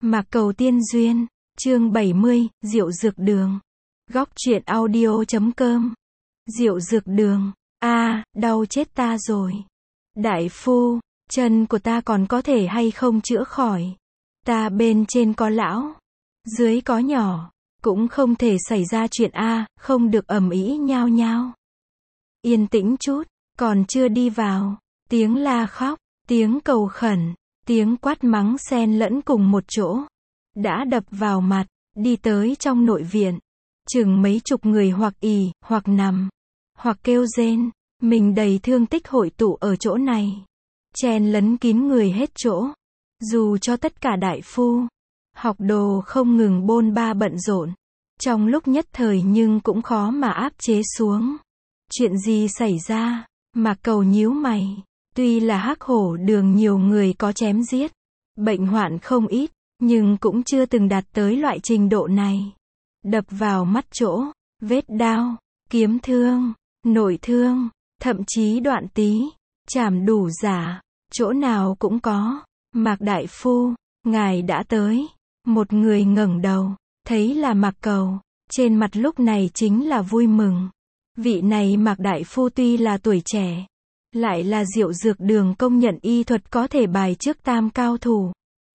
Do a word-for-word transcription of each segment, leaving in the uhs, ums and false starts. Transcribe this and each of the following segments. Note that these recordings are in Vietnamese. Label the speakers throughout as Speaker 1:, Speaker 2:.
Speaker 1: Mạc Cầu Tiên Duyên, chương bảy mươi, Rượu Dược Đường. Góc truyện audio chấm com. Rượu Dược Đường, a, à, đau chết ta rồi. Đại phu, chân của ta còn có thể hay không chữa khỏi? Ta bên trên có lão, dưới có nhỏ, cũng không thể xảy ra chuyện a, à, không được ầm ĩ nhao nhao. Yên tĩnh chút, còn chưa đi vào, tiếng la khóc, tiếng cầu khẩn, tiếng quát mắng xen lẫn cùng một chỗ, đã đập vào mặt, đi tới trong nội viện. Chừng mấy chục người hoặc ì, hoặc nằm, hoặc kêu rên, mình đầy thương tích hội tụ ở chỗ này. Chen lấn kín người hết chỗ. Dù cho tất cả đại phu, học đồ không ngừng bôn ba bận rộn. Trong lúc nhất thời nhưng cũng khó mà áp chế xuống. Chuyện gì xảy ra? Mạc Cầu nhíu mày. Tuy là Hắc Hổ Đường nhiều người có chém giết, bệnh hoạn không ít, nhưng cũng chưa từng đạt tới loại trình độ này. Đập vào mắt chỗ, vết đao, kiếm thương, nội thương, thậm chí đoạn tí, chảm đủ giả, chỗ nào cũng có. Mạc đại phu, ngài đã tới. Một người ngẩng đầu, thấy là Mạc Cầu, trên mặt lúc này chính là vui mừng. Vị này Mạc đại phu tuy là tuổi trẻ, lại là Rượu Dược Đường công nhận y thuật có thể bài trước tam cao thủ.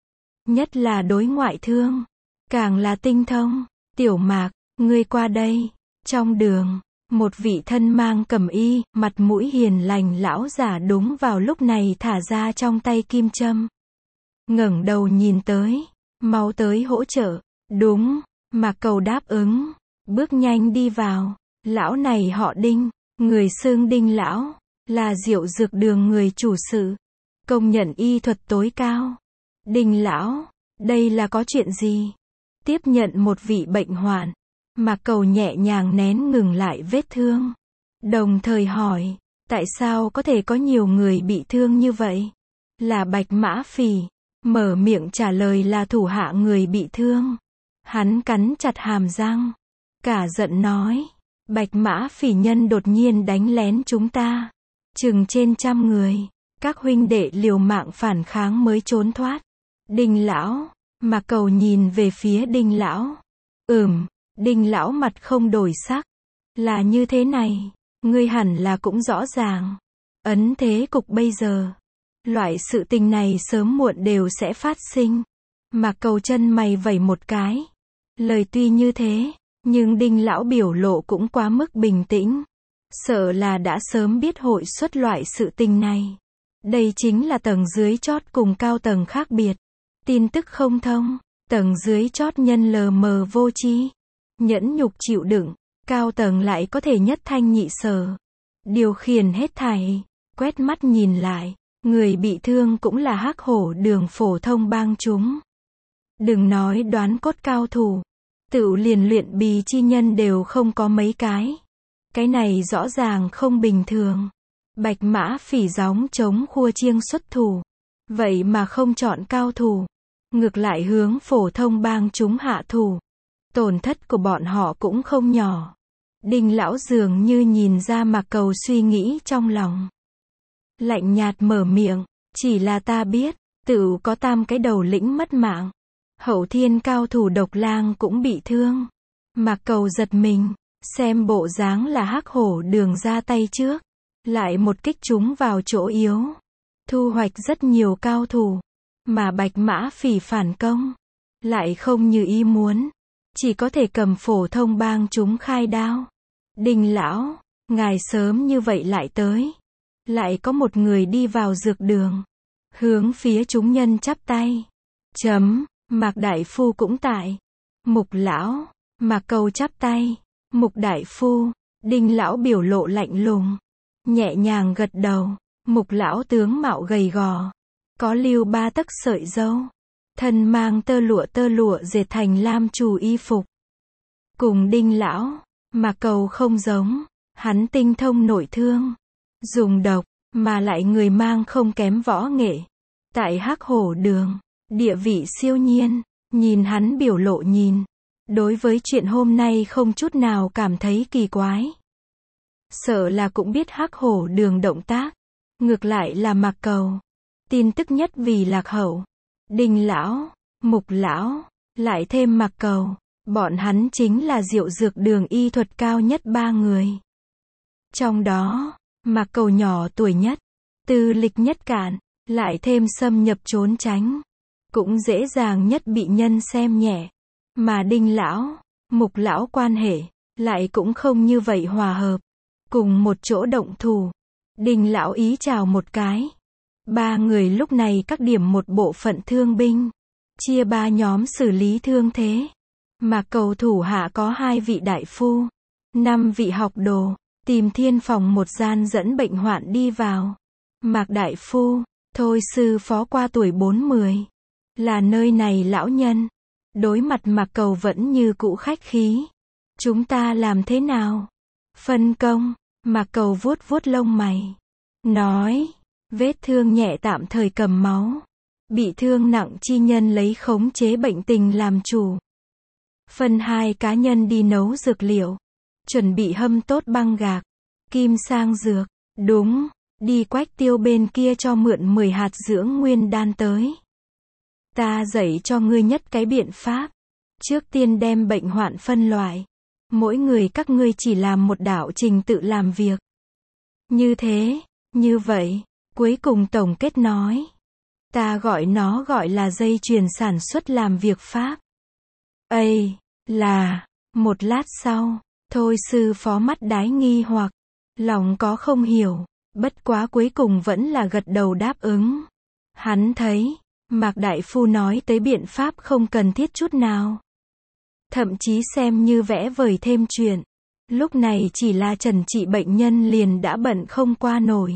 Speaker 1: Nhất là đối ngoại thương, càng là tinh thông. Tiểu Mạc, ngươi qua đây. Trong đường, một vị thân mang cẩm y, mặt mũi hiền lành lão giả đúng vào lúc này thả ra trong tay kim châm. Ngẩng đầu nhìn tới, mau tới hỗ trợ. Đúng, Mạc Cầu đáp ứng, bước nhanh đi vào. Lão này họ Đinh, người xưng Đinh lão, là Rượu Dược Đường người chủ sự, công nhận y thuật tối cao. Đinh lão, đây là có chuyện gì? Tiếp nhận một vị bệnh hoạn, Mạc Cầu nhẹ nhàng nén ngừng lại vết thương, đồng thời hỏi, tại sao có thể có nhiều người bị thương như vậy? Là Bạch Mã Phỉ, mở miệng trả lời là thủ hạ người bị thương. Hắn cắn chặt hàm răng, cả giận nói, Bạch Mã Phỉ nhân đột nhiên đánh lén chúng ta, chừng trên trăm người, các huynh đệ liều mạng phản kháng mới trốn thoát. Đinh lão, Mạc Cầu nhìn về phía Đinh lão. Ừm, Đinh lão mặt không đổi sắc. Là như thế này, ngươi hẳn là cũng rõ ràng. Ấn thế cục bây giờ, loại sự tình này sớm muộn đều sẽ phát sinh. Mạc Cầu chân mày vẩy một cái. Lời tuy như thế, nhưng Đinh lão biểu lộ cũng quá mức bình tĩnh. Sợ là đã sớm biết hội xuất loại sự tình này. Đây chính là tầng dưới chót cùng cao tầng khác biệt. Tin tức không thông, tầng dưới chót nhân lờ mờ vô tri, nhẫn nhục chịu đựng, cao tầng lại có thể nhất thanh nhị sở, điều khiển hết thảy. Quét mắt nhìn lại, người bị thương cũng là Hắc Hổ Đường phổ thông bang chúng. Đừng nói đoán cốt cao thủ, tự liền luyện bì chi nhân đều không có mấy cái. Cái này rõ ràng không bình thường. Bạch Mã Phỉ gióng chống khua chiêng xuất thủ, vậy mà không chọn cao thủ, ngược lại hướng phổ thông bang chúng hạ thủ. Tổn thất của bọn họ cũng không nhỏ. Đinh lão dường như nhìn ra Mạc Cầu suy nghĩ trong lòng. Lạnh nhạt mở miệng, chỉ là ta biết, tự có tam cái đầu lĩnh mất mạng. Hậu thiên cao thủ Độc Lang cũng bị thương. Mạc Cầu giật mình, xem bộ dáng là Hắc Hổ Đường ra tay trước, lại một kích trúng vào chỗ yếu, thu hoạch rất nhiều cao thủ. Mà Bạch Mã Phỉ phản công, lại không như ý muốn, chỉ có thể cầm phổ thông bang chúng khai đao. Đinh lão, ngài sớm như vậy lại tới. Lại có một người đi vào dược đường, hướng phía chúng nhân chắp tay. Chấm, Mạc đại phu cũng tại. Mục lão, Mạc Cầu chắp tay. Mục đại phu, Đinh lão biểu lộ lạnh lùng, nhẹ nhàng gật đầu. Mục lão tướng mạo gầy gò, có lưu ba tấc sợi râu, thân mang tơ lụa tơ lụa dệt thành lam chủ y phục. Cùng Đinh lão, Mạc Cầu không giống, hắn tinh thông nội thương, dùng độc, mà lại người mang không kém võ nghệ. Tại Hắc Hổ Đường, địa vị siêu nhiên, nhìn hắn biểu lộ nhìn, đối với chuyện hôm nay không chút nào cảm thấy kỳ quái. Sợ là cũng biết Hắc Hổ Đường động tác, ngược lại là Mạc Cầu tin tức nhất vì lạc hậu. Đinh lão, Mục lão, lại thêm Mạc Cầu. Bọn hắn chính là Diệu Dược Đường y thuật cao nhất ba người. Trong đó, Mạc Cầu nhỏ tuổi nhất, tư lịch nhất cạn, lại thêm xâm nhập trốn tránh, cũng dễ dàng nhất bị nhân xem nhẹ. Mà Đinh lão, Mục lão quan hệ, lại cũng không như vậy hòa hợp. Cùng một chỗ động thủ, Đinh lão ý chào một cái. Ba người lúc này các điểm một bộ phận thương binh, chia ba nhóm xử lý thương thế. Mạc Cầu thủ hạ có hai vị đại phu, năm vị học đồ, tìm thiên phòng một gian dẫn bệnh hoạn đi vào. Mạc đại phu, thôi sư phó qua tuổi bốn mươi, là nơi này lão nhân. Đối mặt Mạc Cầu vẫn như cũ khách khí. Chúng ta làm thế nào? Phân công, Mạc Cầu vuốt vuốt lông mày. Nói, vết thương nhẹ tạm thời cầm máu. Bị thương nặng chi nhân lấy khống chế bệnh tình làm chủ. Phân hai cá nhân đi nấu dược liệu. Chuẩn bị hâm tốt băng gạc. Kim sang dược. Đúng, đi Quách Tiêu bên kia cho mượn mười hạt dưỡng nguyên đan tới. Ta dạy cho ngươi nhất cái biện pháp. Trước tiên đem bệnh hoạn phân loại. Mỗi người các ngươi chỉ làm một đạo trình tự làm việc. Như thế, như vậy, cuối cùng tổng kết nói. Ta gọi nó gọi là dây chuyền sản xuất làm việc pháp. Ây, là, một lát sau, thôi sư phó mắt đái nghi hoặc, lòng có không hiểu, bất quá cuối cùng vẫn là gật đầu đáp ứng. Hắn thấy, Mạc đại phu nói tới biện pháp không cần thiết chút nào. Thậm chí xem như vẽ vời thêm chuyện. Lúc này chỉ là trần trị bệnh nhân liền đã bận không qua nổi.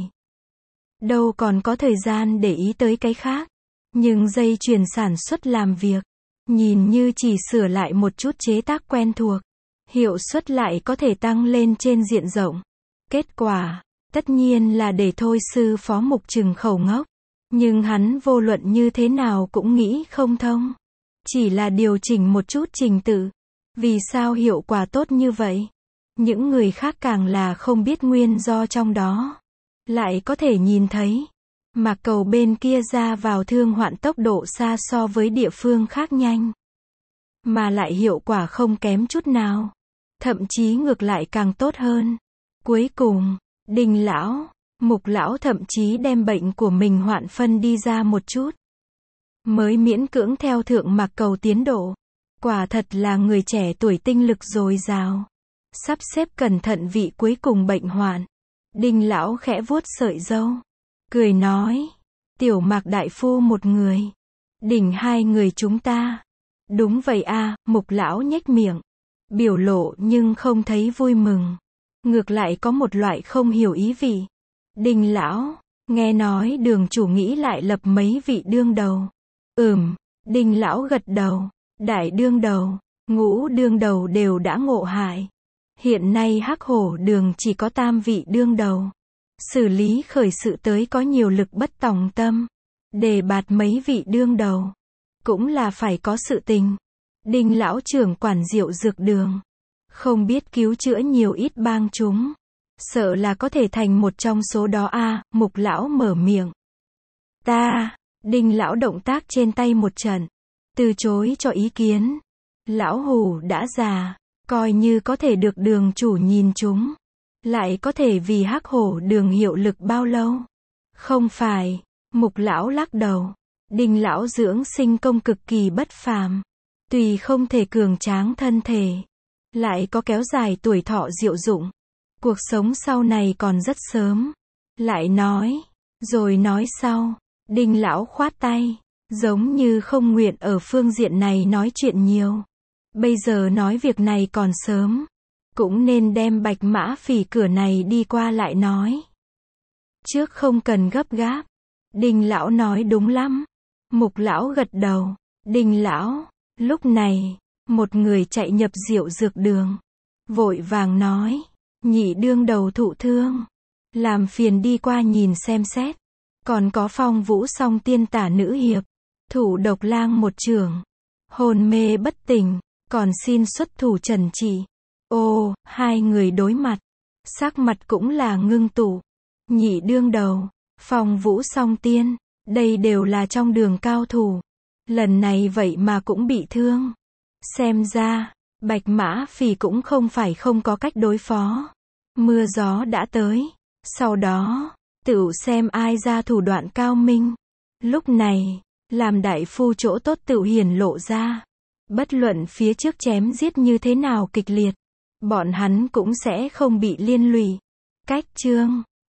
Speaker 1: Đâu còn có thời gian để ý tới cái khác. Nhưng dây chuyền sản xuất làm việc, nhìn như chỉ sửa lại một chút chế tác quen thuộc, hiệu suất lại có thể tăng lên trên diện rộng. Kết quả, tất nhiên là để thôi sư phó Mục trừng khẩu ngốc. Nhưng hắn vô luận như thế nào cũng nghĩ không thông. Chỉ là điều chỉnh một chút trình tự. Vì sao hiệu quả tốt như vậy? Những người khác càng là không biết nguyên do trong đó. Lại có thể nhìn thấy. Mạc Cầu bên kia ra vào thương hoạn tốc độ xa so với địa phương khác nhanh. Mà lại hiệu quả không kém chút nào. Thậm chí ngược lại càng tốt hơn. Cuối cùng, Đinh lão, Mục lão thậm chí đem bệnh của mình hoạn phân đi ra một chút. Mới miễn cưỡng theo thượng Mạc Cầu tiến độ. Quả thật là người trẻ tuổi tinh lực dồi dào. Sắp xếp cẩn thận vị cuối cùng bệnh hoạn. Đinh lão khẽ vuốt sợi râu. Cười nói. Tiểu Mạc đại phu một người. Đỉnh hai người chúng ta. Đúng vậy a, Mục lão nhếch miệng. Biểu lộ nhưng không thấy vui mừng. Ngược lại có một loại không hiểu ý vị. Đinh lão, nghe nói đường chủ nghĩ lại lập mấy vị đương đầu. Ừm, Đinh lão gật đầu. Đại đương đầu, ngũ đương đầu đều đã ngộ hại. Hiện nay Hắc Hổ đường chỉ có tam vị đương đầu. Xử lý khởi sự tới có nhiều lực bất tòng tâm. Đề bạt mấy vị đương đầu. Cũng là phải có sự tình. Đinh lão trưởng quản Diệu Dược Đường. Không biết cứu chữa nhiều ít bang chúng. Sợ là có thể thành một trong số đó a. À, Mục lão mở miệng. Ta, Đinh lão động tác trên tay một trận. Từ chối cho ý kiến. Lão hủ đã già. Coi như có thể được đường chủ nhìn chúng. Lại có thể vì Hắc Hổ đường hiệu lực bao lâu? Không phải. Mục lão lắc đầu. Đinh lão dưỡng sinh công cực kỳ bất phàm. Tuy không thể cường tráng thân thể. Lại có kéo dài tuổi thọ diệu dụng. Cuộc sống sau này còn rất sớm. Lại nói. Rồi nói sau. Đinh lão khoát tay. Giống như không nguyện ở phương diện này nói chuyện nhiều. Bây giờ nói việc này còn sớm. Cũng nên đem Bạch Mã Phỉ cửa này đi qua lại nói. Trước không cần gấp gáp. Đinh lão nói đúng lắm. Mục lão gật đầu. Đinh lão, lúc này, một người chạy nhập Diệu Dược Đường. Vội vàng nói. Nhị đương đầu thụ thương. Làm phiền đi qua nhìn xem xét. Còn có Phong Vũ Song tiên tả nữ hiệp. Thủ Độc Lang một trưởng. Hồn mê bất tỉnh. Còn xin xuất thủ trần trị. Ô, hai người đối mặt. Sắc mặt cũng là ngưng tụ. Nhị đương đầu. Phong Vũ Song tiên. Đây đều là trong đường cao thủ. Lần này vậy mà cũng bị thương. Xem ra, Bạch Mã Phì cũng không phải không có cách đối phó. Mưa gió đã tới. Sau đó, tửu xem ai ra thủ đoạn cao minh. Lúc này, làm đại phu chỗ tốt tửu hiển lộ ra. Bất luận phía trước chém giết như thế nào kịch liệt, bọn hắn cũng sẽ không bị liên lụy. Cách chương